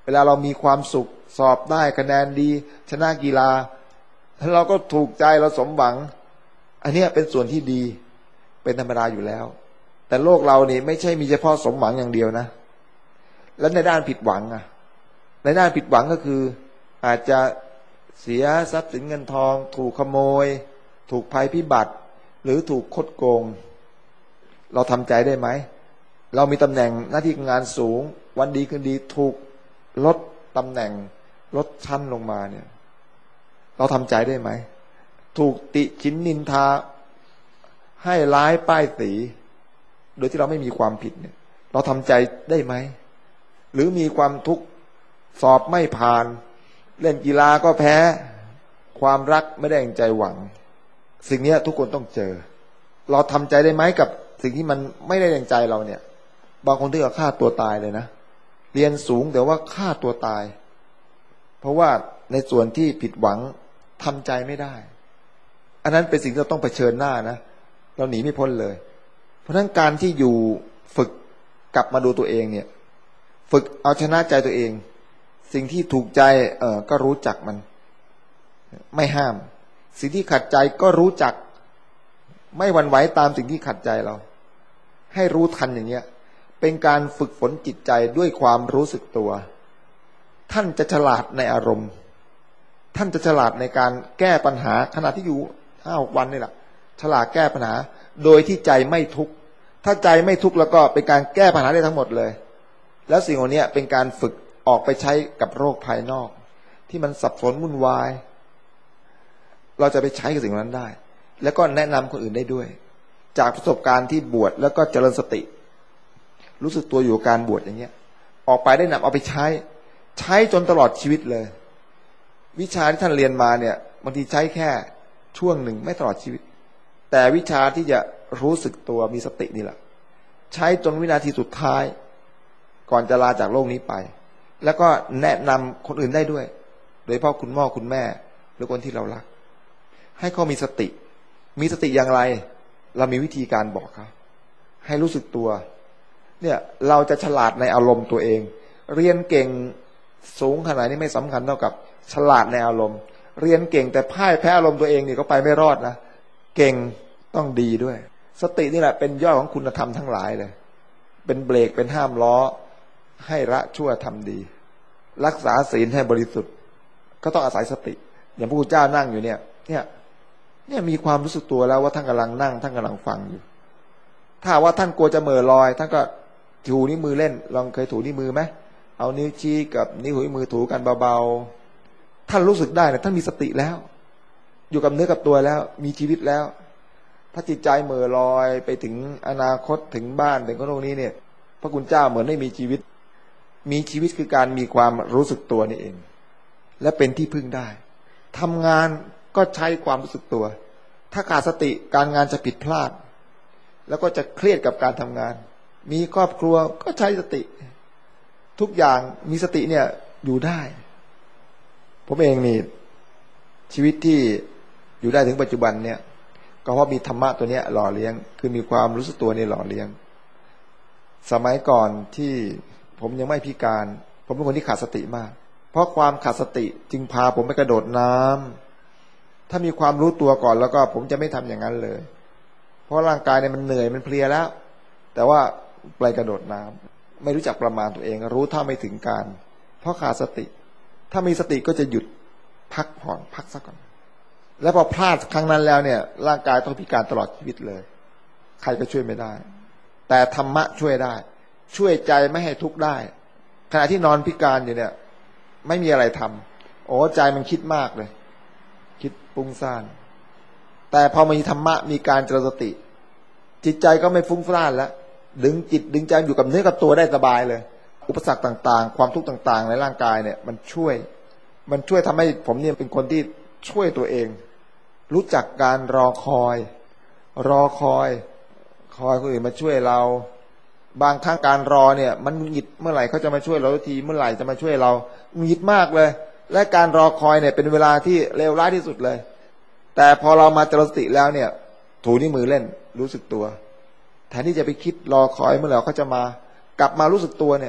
เวลาเรามีความสุขสอบได้คะแนนดีชนะกีฬาเราก็ถูกใจเราสมหวังอันนี้เป็นส่วนที่ดีเป็นธรรมดาอยู่แล้วแต่โลกเรานี่ไม่ใช่มีเฉพาะสมหวังอย่างเดียวนะแล้วในด้านผิดหวังอ่ะในด้านผิดหวังก็คืออาจจะเสียทรัพย์สินเงินทองถูกขโมยถูกภัยพิบัติหรือถูกคดโกงเราทำใจได้ไหมเรามีตำแหน่งหน้าที่งานสูงวันดีคืนดีถูกลดตำแหน่งลดชั้นลงมาเนี่ยเราทำใจได้ไหมถูกติฉินนินทาให้ร้ายป้ายสีโดยที่เราไม่มีความผิดเนี่ยเราทำใจได้ไหมหรือมีความทุกข์สอบไม่ผ่านเล่นกีฬาก็แพ้ความรักไม่ได้อย่างใจหวังสิ่งนี้ทุกคนต้องเจอเราทำใจได้ไหมกับสิ่งที่มันไม่ได้อย่างใจเราเนี่ยบางคนที่ก็ฆ่าตัวตายเลยนะเรียนสูงแต่ว่าฆ่าตัวตายเพราะว่าในส่วนที่ผิดหวังทำใจไม่ได้อันนั้นเป็นสิ่งที่เราต้องเผชิญหน้านะเราหนีไม่พ้นเลยเพราะฉะนั้นการที่อยู่ฝึกกลับมาดูตัวเองเนี่ยฝึกเอาชนะใจตัวเองสิ่งที่ถูกใจเออก็รู้จักมันไม่ห้ามสิ่งที่ขัดใจก็รู้จักไม่หวั่นไหวตามสิ่งที่ขัดใจเราให้รู้ทันอย่างเงี้ยเป็นการฝึกฝนจิตใจด้วยความรู้สึกตัวท่านจะฉลาดในอารมณ์ท่านจะฉลาดในการแก้ปัญหาขณะที่อยู่ห้าหกวันนี่แหละฉลาดแก้ปัญหาโดยที่ใจไม่ทุกข์ถ้าใจไม่ทุกข์แล้วก็เป็นการแก้ปัญหาได้ทั้งหมดเลยแล้วสิ่งเหล่านี้เป็นการฝึกออกไปใช้กับโรคภายนอกที่มันสับสนวุ่นวายเราจะไปใช้กับสิ่งนั้นได้แล้วก็แนะนำคนอื่นได้ด้วยจากประสบการณ์ที่บวชแล้วก็เจริญสติรู้สึกตัวอยู่การบวชอย่างเงี้ยออกไปได้นำเอาไปใช้ใช้จนตลอดชีวิตเลยวิชาที่ท่านเรียนมาเนี่ยบางทีใช้แค่ช่วงหนึ่งไม่ตลอดชีวิตแต่วิชาที่จะรู้สึกตัวมีสตินี่แหละใช้จนวินาทีสุดท้ายก่อนจะลาจากโลกนี้ไปแล้วก็แนะนำคนอื่นได้ด้วยโดยเฉพาะคุณพ่อคุณแม่หรือคนที่เรารักให้เขามีสติมีสติอย่างไรเรามีวิธีการบอกเขาให้รู้สึกตัวเนี่ยเราจะฉลาดในอารมณ์ตัวเองเรียนเก่งสูงขนาดนี้ไม่สำคัญเท่ากับฉลาดในอารมณ์เรียนเก่งแต่พ่ายแพ้อารมณ์ตัวเองนี่ก็ไปไม่รอดนะเก่งต้องดีด้วยสตินี่แหละเป็นยอดของคุณธรรมทั้งหลายเลยเป็นเบรกเป็นห้ามล้อให้ละชั่วทำดีรักษาศีลให้บริสุทธิ์ก็ต้องอาศัยสติอย่างพระพุทธเจ้านั่งอยู่เนี่ยเนี่ยเนี่ยมีความรู้สึกตัวแล้วว่าท่านกำลังนั่งท่านกำลังฟังอยู่ถ้าว่าท่านกลัวจะเหม่อลอยท่านก็ถูนิ้วมือเล่นลองเคยถูนิ้วมือไหมเอานิ้วชี้กับนิ้วหัวมือถูกันเบาๆท่านรู้สึกได้เนี่ยท่านมีสติแล้วอยู่กับเนื้อกับตัวแล้วมีชีวิตแล้วถ้าจิตใจเหม่อลอยไปถึงอนาคตถึงบ้านถึงคนโลกนี้เนี่ยพระคุณเจ้าเหมือนไม่มีชีวิตมีชีวิตคือการมีความรู้สึกตัวนี่เองและเป็นที่พึ่งได้ทำงานก็ใช้ความรู้สึกตัวถ้าขาดสติการงานจะผิดพลาดแล้วก็จะเครียดกับการทำงานมีครอบครัวก็ใช้สติทุกอย่างมีสติเนี่ยอยู่ได้ผมเองนี่ชีวิตที่อยู่ได้ถึงปัจจุบันเนี่ยก็เพราะมีธรรมะตัวเนี้ยหล่อเลี้ยงคือมีความรู้สึกตัวนี่หล่อเลี้ยงสมัยก่อนที่ผมยังไม่พิการผมเป็นคนที่ขาดสติมากเพราะความขาดสติจึงพาผมไปกระโดดน้ำถ้ามีความรู้ตัวก่อนแล้วก็ผมจะไม่ทำอย่างนั้นเลยเพราะร่างกายเนี่ยมันเหนื่อยมันเพลียแล้วแต่ว่าไปกระโดดน้ำไม่รู้จักประมาณตัวเองรู้เท่าไม่ถึงการเพราะขาดสติถ้ามีสติก็จะหยุดพักผ่อนพักสักก่อนแล้วพอพลาดครั้งนั้นแล้วเนี่ยร่างกายต้องพิการตลอดชีวิตเลยใครก็ช่วยไม่ได้แต่ธรรมะช่วยได้ช่วยใจไม่ให้ทุกข์ได้ขณะที่นอนพิการอยู่เนี่ยไม่มีอะไรทำโอ้ใจมันคิดมากเลยคิดฟุ้งซ่านแต่พอมีธรรมะมีการเจริญสติจิตใจก็ไม่ฟุ้งซ่านแล้วดึงจิตดึงใจอยู่กับเนื้อกับตัวได้สบายเลยอุปสรรคต่างๆความทุกข์ต่างๆในร่างกายเนี่ยมันช่วยมันช่วยทำให้ผมเนี่ยเป็นคนที่ช่วยตัวเองรู้จักการรอคอยรอคอยคอยคนอื่นมาช่วยเราบางครั้งการรอเนี่ยมันหงุดหงิดเมื่อไหร่เขาจะมาช่วยเราทุกทีเมื่อไหร่จะมาช่วยเราหงุดหงิดมากเลยและการรอคอยเนี่ยเป็นเวลาที่เลวร้ายที่สุดเลยแต่พอเรามาเจริญสติแล้วเนี่ยถูนิ้วมือเล่นรู้สึกตัวแทนที่จะไปคิดรอคอยเมื่อไหร่เขาจะมากลับมารู้สึกตัวเนี่ย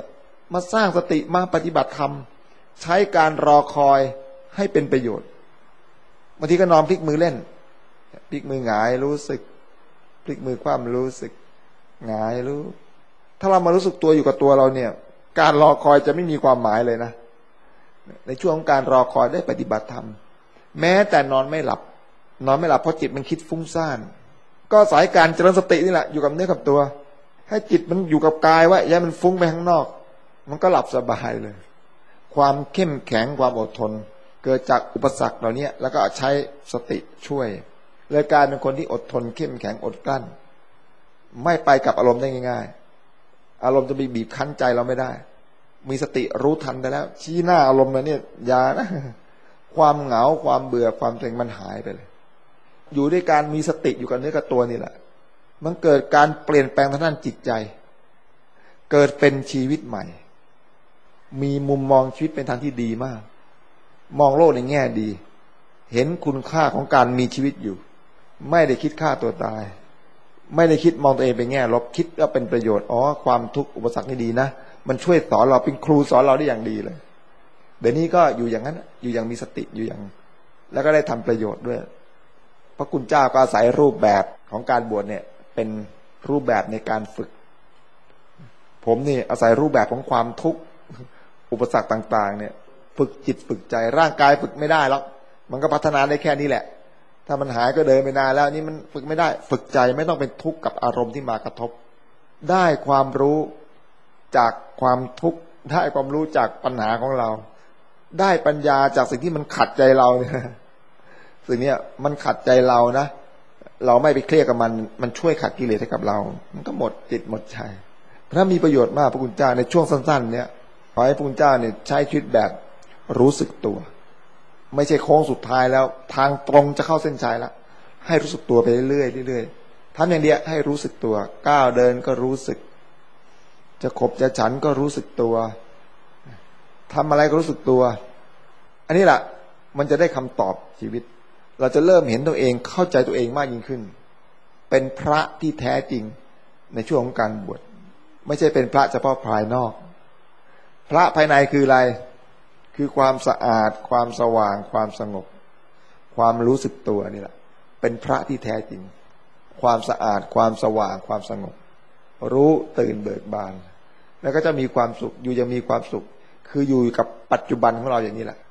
มาสร้างสติมาปฏิบัติธรรมใช้การรอคอยให้เป็นประโยชน์บางทีก็นอนพลิกมือเล่นพลิกมือหงายรู้สึกพลิกมือคว่ำรู้สึกหงายรู้ถ้าเรามารู้สึกตัวอยู่กับตัวเราเนี่ยการรอคอยจะไม่มีความหมายเลยนะในช่วงของการรอคอยได้ปฏิบัติธรรมแม้แต่นอนไม่หลับนอนไม่หลับเพราะจิตมันคิดฟุ้งซ่านก็สายการเจริญสตินี่แหละอยู่กับเนื้อกับตัวให้จิตมันอยู่กับกายไว้อย่ามันฟุ้งไปข้างนอกมันก็หลับสบายเลยความเข้มแข็งความอดทนเกิดจากอุปสรรคเหล่านี้แล้วก็ใช้สติช่วยเลยกลายเป็นคนที่อดทนเข้มแข็งอดกลั้นไม่ไปกับอารมณ์ได้ง่ายๆอารมณ์จะไปบีบคั้นใจเราไม่ได้มีสติรู้ทันได้แล้วชี้หน้าอารมณ์แล้วเนี่ยอย่านะความเหงาความเบื่อความเซ็งมันหายไปเลยอยู่ด้วยการมีสติอยู่กับเนื้อกับตัวนี่แหละมันเกิดการเปลี่ยนแปลงทางด้านจิตใจเกิดเป็นชีวิตใหม่มีมุมมองชีวิตเป็นทางที่ดีมากมองโลกในแง่ดีเห็นคุณค่าของการมีชีวิตอยู่ไม่ได้คิดฆ่าตัวตายไม่ได้คิดมองตัวเองเป็นแง่ลบคิดว่าเป็นประโยชน์อ๋อความทุกข์อุปสรรคนี่ดีนะมันช่วยสอนเราเป็นครูสอนเราได้อย่างดีเลยเดี๋ยวนี้ก็อยู่อย่างนั้นอยู่อย่างมีสติอยู่อย่างแล้วก็ได้ทำประโยชน์ด้วยพระคุณเจ้าก็อาศัยรูปแบบของการบวชเนี่ยเป็นรูปแบบในการฝึกผมนี่อาศัยรูปแบบของความทุกข์อุปสรรคต่างๆเนี่ยฝึกจิตฝึกใจร่างกายฝึกไม่ได้หรอกมันก็พัฒนาได้แค่นี้แหละถ้ามันหายก็เดินไปนานแล้วนี่มันฝึกไม่ได้ฝึกใจไม่ต้องเป็นทุกข์กับอารมณ์ที่มากระทบได้ความรู้จากความทุกข์ได้ความรู้จากปัญหาของเราได้ปัญญาจากสิ่งที่มันขัดใจเราเนี่ยสิ่งนี้มันขัดใจเรานะเราไม่ไปเครียดกับมันมันช่วยขัดกิเลสให้กับเรามันก็หมดจิตหมดใจเพราะมีประโยชน์มากพระคุณเจ้าในช่วงสั้นๆเนี่ยขอให้พระคุณเจ้าเนี่ยใช้ชีวิตแบบรู้สึกตัวไม่ใช่โค้งสุดท้ายแล้วทางตรงจะเข้าเส้นชัยแล้วให้รู้สึกตัวไปเรื่อยๆเรื่อยๆทำอย่างเดียวให้รู้สึกตัวก้าวเดินก็รู้สึกจะขบจะฉันก็รู้สึกตัวทำอะไรก็รู้สึกตัวอันนี้แหละมันจะได้คำตอบชีวิตเราจะเริ่มเห็นตัวเองเข้าใจตัวเองมากยิ่งขึ้นเป็นพระที่แท้จริงในช่วงของการบวชไม่ใช่เป็นพระเฉพาะภายนอกพระภายในคืออะไรคือความสะอาดความสว่างความสงบความรู้สึกตัวนี่แหละเป็นพระที่แท้จริงความสะอาดความสว่างความสงบรู้ตื่นเบิกบานแล้วก็จะมีความสุขอยู่ยังมีความสุขคืออยู่กับปัจจุบันของเราอย่างนี้แหละ